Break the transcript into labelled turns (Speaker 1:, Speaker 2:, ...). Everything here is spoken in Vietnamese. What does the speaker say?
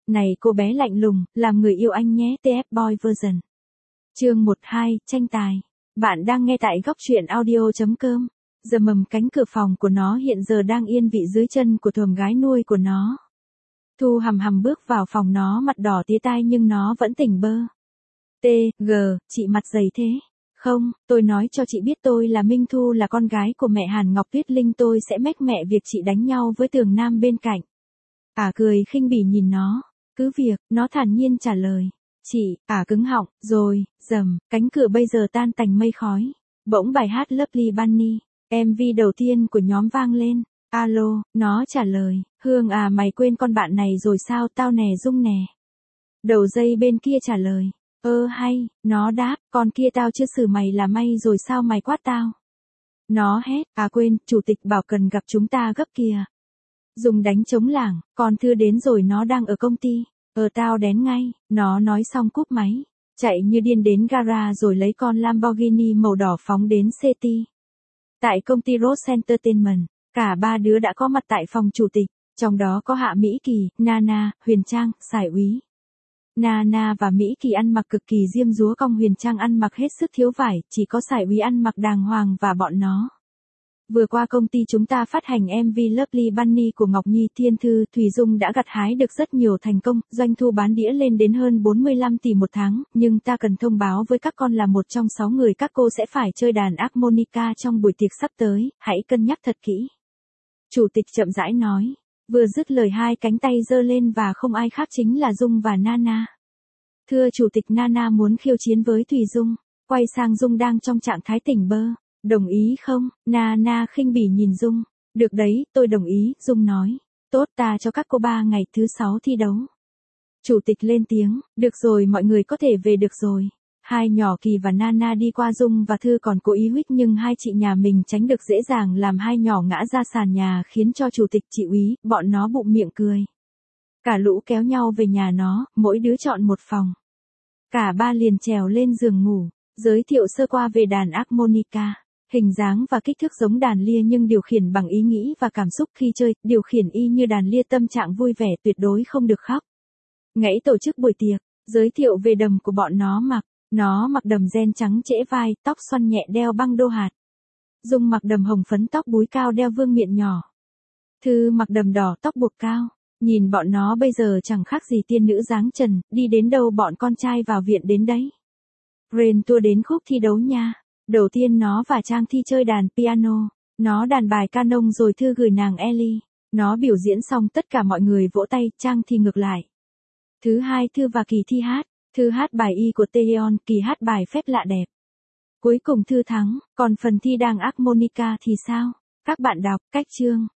Speaker 1: Này cô bé lạnh lùng, làm người yêu anh nhé, TF Boy version. Chương 12, tranh tài. Bạn đang nghe tại góc truyện audio.com. Giờ mầm cánh cửa phòng của nó hiện giờ đang yên vị dưới chân của thườm gái nuôi của nó. Thu hầm hầm bước vào phòng, nó mặt đỏ tía tai nhưng nó vẫn tỉnh bơ. Chị mặt dày thế. Không, tôi nói cho chị biết tôi là Minh Thu, là con gái của mẹ Hàn Ngọc Tuyết Linh, tôi sẽ mách mẹ việc chị đánh nhau với Tường Nam bên cạnh. Cười khinh bỉ nhìn nó. Cứ việc, nó thản nhiên trả lời. Chị, cứng họng, rồi, rầm, cánh cửa bây giờ tan tành mây khói. Bỗng bài hát Lovely Bunny, MV đầu tiên của nhóm vang lên. Alo, nó trả lời. Hương mày quên con bạn này rồi sao? Tao nè, Dung nè. Đầu dây bên kia trả lời. Hay, nó đáp, con kia tao chưa xử mày là may rồi sao mày quát tao? Nó hét, quên, chủ tịch bảo cần gặp chúng ta gấp kìa. Dung đánh trống lảng, con Thư đến rồi, nó đang ở công ty. Tao đến ngay, nó nói xong cúp máy. Chạy như điên đến gara rồi lấy con Lamborghini màu đỏ phóng đến City. Tại công ty Rose Entertainment, cả ba đứa đã có mặt tại phòng chủ tịch, trong đó có Hạ Mỹ Kỳ, Nana, Huyền Trang, Sải Úy. Nana và Mỹ Kỳ ăn mặc cực kỳ diêm dúa, cong Huyền Trang ăn mặc hết sức thiếu vải, chỉ có Sải Úy ăn mặc đàng hoàng và bọn nó. Vừa qua công ty chúng ta phát hành MV Lovely Bunny của Ngọc Nhi, Thiên Thư, Thùy Dung đã gặt hái được rất nhiều thành công, doanh thu bán đĩa lên đến hơn 45 tỷ một tháng, nhưng ta cần thông báo với các con là một trong 6 người các cô sẽ phải chơi đàn harmonica trong buổi tiệc sắp tới, hãy cân nhắc thật kỹ. Chủ tịch chậm rãi nói, vừa dứt lời hai cánh tay giơ lên và không ai khác chính là Dung và Nana. Thưa chủ tịch, Nana muốn khiêu chiến với Thùy Dung, quay sang Dung đang trong trạng thái tỉnh bơ. Đồng ý không? Nana khinh bỉ nhìn Dung. Được đấy, tôi đồng ý, Dung nói. Tốt, ta cho các cô 3 ngày, thứ 6 thi đấu. Chủ tịch lên tiếng, được rồi, mọi người có thể về được rồi. Hai nhỏ Kỳ và Nana đi qua Dung và Thư còn cố ý huých nhưng hai chị nhà mình tránh được dễ dàng, làm hai nhỏ ngã ra sàn nhà khiến cho chủ tịch, chị úy, bọn nó bụng miệng cười. Cả lũ kéo nhau về nhà nó, mỗi đứa chọn một phòng. Cả ba liền trèo lên giường ngủ, giới thiệu sơ qua về đàn harmonica. Hình dáng và kích thước giống đàn lia nhưng điều khiển bằng ý nghĩ và cảm xúc, khi chơi, điều khiển y như đàn lia, tâm trạng vui vẻ, tuyệt đối không được khóc. Ngày tổ chức buổi tiệc, giới thiệu về đầm của bọn nó mặc đầm ren trắng trễ vai, tóc xoăn nhẹ đeo băng đô hạt. Dung mặc đầm hồng phấn, tóc búi cao đeo vương miện nhỏ. Thư mặc đầm đỏ, tóc buộc cao. Nhìn bọn nó bây giờ chẳng khác gì tiên nữ dáng trần, đi đến đâu bọn con trai vào viện đến đấy. Rain tua đến khúc thi đấu nha. Đầu tiên nó và Trang Thi chơi đàn piano, nó đàn bài canon rồi Thư gửi nàng Ellie. Nó biểu diễn xong tất cả mọi người vỗ tay, Trang Thi ngược lại. Thứ hai Thư và Kỳ thi hát, Thư hát bài Y của Taeyeon, Kỳ hát bài Phép Lạ Đẹp. Cuối cùng Thư thắng, còn phần thi đàn harmonica thì sao? Các bạn đọc, cách chương.